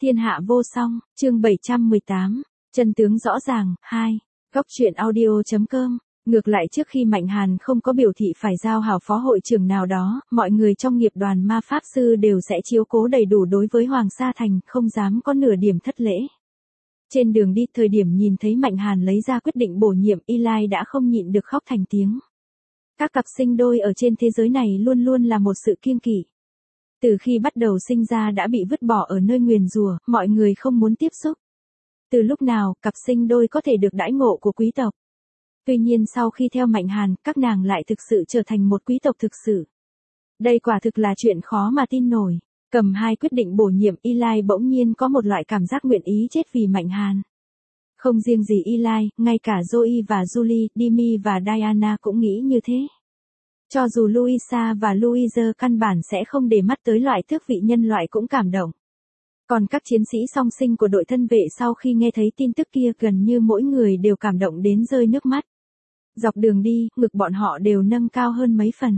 Thiên hạ vô song, chương 718, chân tướng rõ ràng, 2. Góc truyện audio.com. Ngược lại trước khi Mạnh Hàn không có biểu thị phải giao hảo phó hội trưởng nào đó, mọi người trong nghiệp đoàn ma pháp sư đều sẽ chiếu cố đầy đủ đối với Hoàng Sa Thành, không dám có nửa điểm thất lễ. Trên đường đi, thời điểm nhìn thấy Mạnh Hàn lấy ra quyết định bổ nhiệm, Eli đã không nhịn được khóc thành tiếng. Các cặp sinh đôi ở trên thế giới này luôn luôn là một sự kiêng kỵ. Từ khi bắt đầu sinh ra đã bị vứt bỏ ở nơi nguyền rủa, mọi người không muốn tiếp xúc. Từ lúc nào, cặp sinh đôi có thể được đãi ngộ của quý tộc. Tuy nhiên sau khi theo Mạnh Hàn, các nàng lại thực sự trở thành một quý tộc thực sự. Đây quả thực là chuyện khó mà tin nổi. Cầm hai quyết định bổ nhiệm, Eli bỗng nhiên có một loại cảm giác nguyện ý chết vì Mạnh Hàn. Không riêng gì Eli, ngay cả Zoe và Julie, Demi và Diana cũng nghĩ như thế. Cho dù Louisa và Louise căn bản sẽ không để mắt tới loại tước vị nhân loại cũng cảm động. Còn các chiến sĩ song sinh của đội thân vệ sau khi nghe thấy tin tức kia gần như mỗi người đều cảm động đến rơi nước mắt. Dọc đường đi, ngực bọn họ đều nâng cao hơn mấy phần.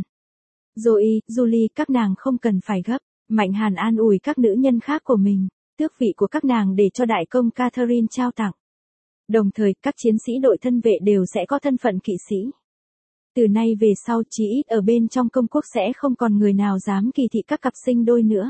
Zoe, Julie, các nàng không cần phải gấp. Mạnh Hàn an ủi các nữ nhân khác của mình, tước vị của các nàng để cho đại công Catherine trao tặng. Đồng thời, các chiến sĩ đội thân vệ đều sẽ có thân phận kỵ sĩ. Từ nay về sau chí ít ở bên trong công quốc sẽ không còn người nào dám kỳ thị các cặp sinh đôi nữa.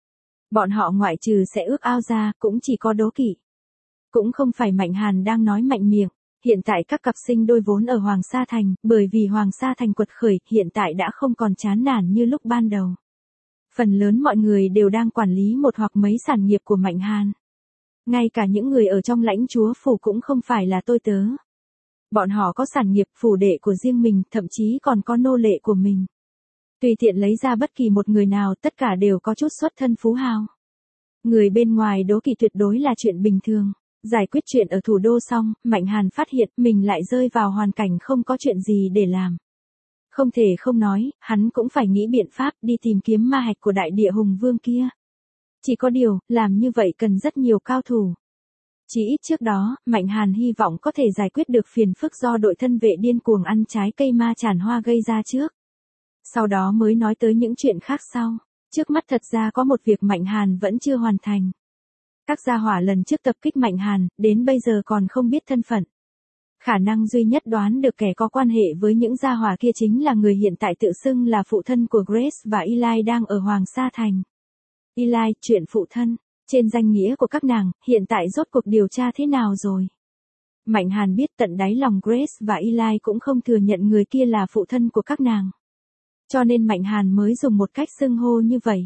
Bọn họ ngoại trừ sẽ ước ao ra, cũng chỉ có đố kỵ. Cũng không phải Mạnh Hàn đang nói mạnh miệng, hiện tại các cặp sinh đôi vốn ở Hoàng Sa Thành, bởi vì Hoàng Sa Thành quật khởi, hiện tại đã không còn chán nản như lúc ban đầu. Phần lớn mọi người đều đang quản lý một hoặc mấy sản nghiệp của Mạnh Hàn. Ngay cả những người ở trong lãnh chúa phủ cũng không phải là tôi tớ. Bọn họ có sản nghiệp phủ đệ của riêng mình, thậm chí còn có nô lệ của mình. Tùy tiện lấy ra bất kỳ một người nào, tất cả đều có chút xuất thân phú hào. Người bên ngoài đố kỵ tuyệt đối là chuyện bình thường. Giải quyết chuyện ở thủ đô xong, Mạnh Hàn phát hiện mình lại rơi vào hoàn cảnh không có chuyện gì để làm. Không thể không nói, hắn cũng phải nghĩ biện pháp đi tìm kiếm ma hạch của đại địa hùng vương kia. Chỉ có điều, làm như vậy cần rất nhiều cao thủ. Chỉ ít trước đó, Mạnh Hàn hy vọng có thể giải quyết được phiền phức do đội thân vệ điên cuồng ăn trái cây ma tràn hoa gây ra trước. Sau đó mới nói tới những chuyện khác sau. Trước mắt thật ra có một việc Mạnh Hàn vẫn chưa hoàn thành. Các gia hỏa lần trước tập kích Mạnh Hàn, đến bây giờ còn không biết thân phận. Khả năng duy nhất đoán được kẻ có quan hệ với những gia hỏa kia chính là người hiện tại tự xưng là phụ thân của Grace và Eli đang ở Hoàng Sa Thành. Eli, chuyện phụ thân, trên danh nghĩa của các nàng, hiện tại rốt cuộc điều tra thế nào rồi? Mạnh Hàn biết tận đáy lòng Grace và Eli cũng không thừa nhận người kia là phụ thân của các nàng. Cho nên Mạnh Hàn mới dùng một cách xưng hô như vậy.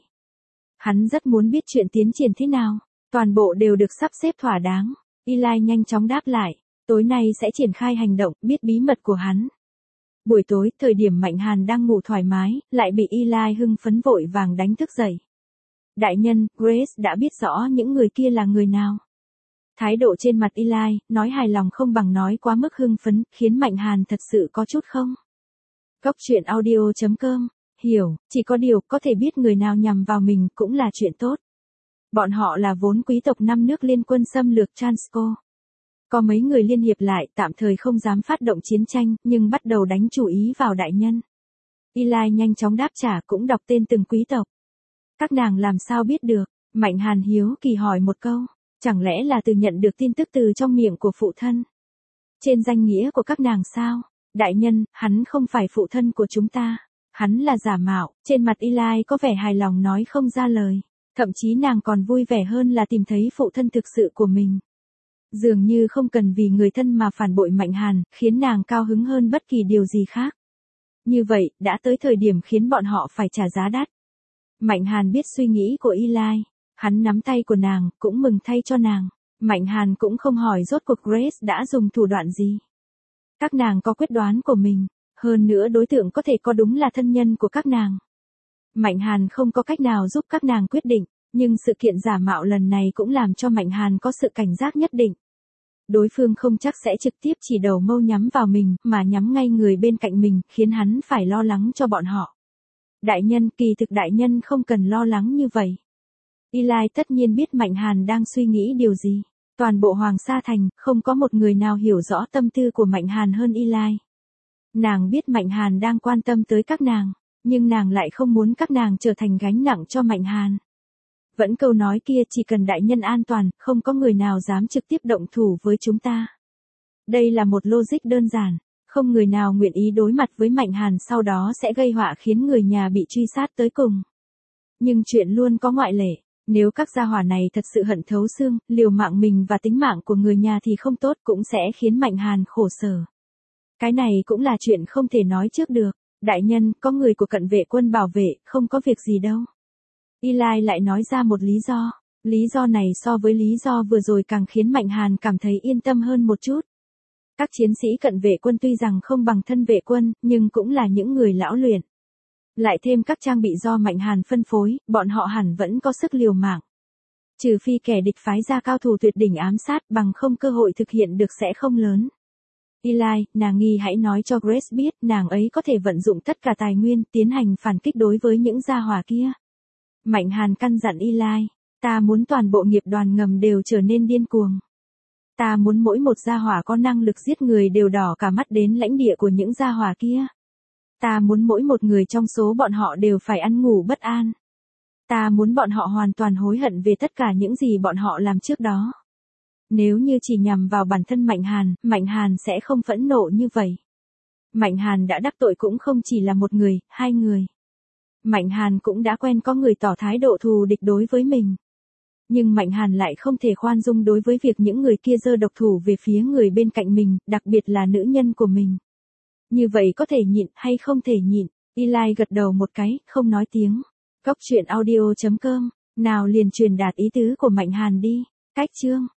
Hắn rất muốn biết chuyện tiến triển thế nào, toàn bộ đều được sắp xếp thỏa đáng. Eli nhanh chóng đáp lại, tối nay sẽ triển khai hành động, biết bí mật của hắn. Buổi tối, thời điểm Mạnh Hàn đang ngủ thoải mái, lại bị Eli hưng phấn vội vàng đánh thức dậy. Đại nhân, Grace đã biết rõ những người kia là người nào. Thái độ trên mặt Eli, nói hài lòng không bằng nói quá mức hưng phấn, khiến Mạnh Hàn thật sự có chút không. Góc truyện audio.com, hiểu, chỉ có điều có thể biết người nào nhằm vào mình cũng là chuyện tốt. Bọn họ là vốn quý tộc 5 nước liên quân xâm lược Transco. Có mấy người liên hiệp lại, tạm thời không dám phát động chiến tranh, nhưng bắt đầu đánh chủ ý vào đại nhân. Eli nhanh chóng đáp trả cũng đọc tên từng quý tộc. Các nàng làm sao biết được? Mạnh Hàn hiếu kỳ hỏi một câu, chẳng lẽ là từ nhận được tin tức từ trong miệng của phụ thân? Trên danh nghĩa của các nàng sao? Đại nhân, hắn không phải phụ thân của chúng ta. Hắn là giả mạo. Trên mặt Eli có vẻ hài lòng nói không ra lời. Thậm chí nàng còn vui vẻ hơn là tìm thấy phụ thân thực sự của mình. Dường như không cần vì người thân mà phản bội Mạnh Hàn, khiến nàng cao hứng hơn bất kỳ điều gì khác. Như vậy, đã tới thời điểm khiến bọn họ phải trả giá đắt. Mạnh Hàn biết suy nghĩ của Eli. Hắn nắm tay của nàng, cũng mừng thay cho nàng. Mạnh Hàn cũng không hỏi rốt cuộc Grace đã dùng thủ đoạn gì. Các nàng có quyết đoán của mình. Hơn nữa đối tượng có thể có đúng là thân nhân của các nàng. Mạnh Hàn không có cách nào giúp các nàng quyết định, nhưng sự kiện giả mạo lần này cũng làm cho Mạnh Hàn có sự cảnh giác nhất định. Đối phương không chắc sẽ trực tiếp chỉ đầu mâu nhắm vào mình, mà nhắm ngay người bên cạnh mình, khiến hắn phải lo lắng cho bọn họ. Đại nhân, kỳ thực đại nhân không cần lo lắng như vậy. Eli tất nhiên biết Mạnh Hàn đang suy nghĩ điều gì. Toàn bộ Hoàng Sa Thành, không có một người nào hiểu rõ tâm tư của Mạnh Hàn hơn Eli. Nàng biết Mạnh Hàn đang quan tâm tới các nàng, nhưng nàng lại không muốn các nàng trở thành gánh nặng cho Mạnh Hàn. Vẫn câu nói kia, chỉ cần đại nhân an toàn, không có người nào dám trực tiếp động thủ với chúng ta. Đây là một logic đơn giản, không người nào nguyện ý đối mặt với Mạnh Hàn sau đó sẽ gây họa khiến người nhà bị truy sát tới cùng. Nhưng chuyện luôn có ngoại lệ, nếu các gia hỏa này thật sự hận thấu xương, liều mạng mình và tính mạng của người nhà thì không tốt, cũng sẽ khiến Mạnh Hàn khổ sở. Cái này cũng là chuyện không thể nói trước được. Đại nhân, có người của cận vệ quân bảo vệ, không có việc gì đâu. Eli lại nói ra một lý do. Lý do này so với lý do vừa rồi càng khiến Mạnh Hàn cảm thấy yên tâm hơn một chút. Các chiến sĩ cận vệ quân tuy rằng không bằng thân vệ quân, nhưng cũng là những người lão luyện. Lại thêm các trang bị do Mạnh Hàn phân phối, bọn họ hẳn vẫn có sức liều mạng. Trừ phi kẻ địch phái ra cao thủ tuyệt đỉnh ám sát, bằng không cơ hội thực hiện được sẽ không lớn. Eli, nàng nghi hãy nói cho Grace biết nàng ấy có thể vận dụng tất cả tài nguyên tiến hành phản kích đối với những gia hỏa kia. Mạnh Hàn căn dặn Eli, ta muốn toàn bộ nghiệp đoàn ngầm đều trở nên điên cuồng. Ta muốn mỗi một gia hỏa có năng lực giết người đều đỏ cả mắt đến lãnh địa của những gia hỏa kia. Ta muốn mỗi một người trong số bọn họ đều phải ăn ngủ bất an. Ta muốn bọn họ hoàn toàn hối hận về tất cả những gì bọn họ làm trước đó. Nếu như chỉ nhằm vào bản thân Mạnh Hàn sẽ không phẫn nộ như vậy. Mạnh Hàn đã đắc tội cũng không chỉ là một người, hai người. Mạnh Hàn cũng đã quen có người tỏ thái độ thù địch đối với mình. Nhưng Mạnh Hàn lại không thể khoan dung đối với việc những người kia giơ độc thủ về phía người bên cạnh mình, đặc biệt là nữ nhân của mình. Như vậy có thể nhịn hay không thể nhịn? Eli gật đầu một cái, không nói tiếng. Góc truyện audio.com, nào liền truyền đạt ý tứ của Mạnh Hàn đi. Cách chương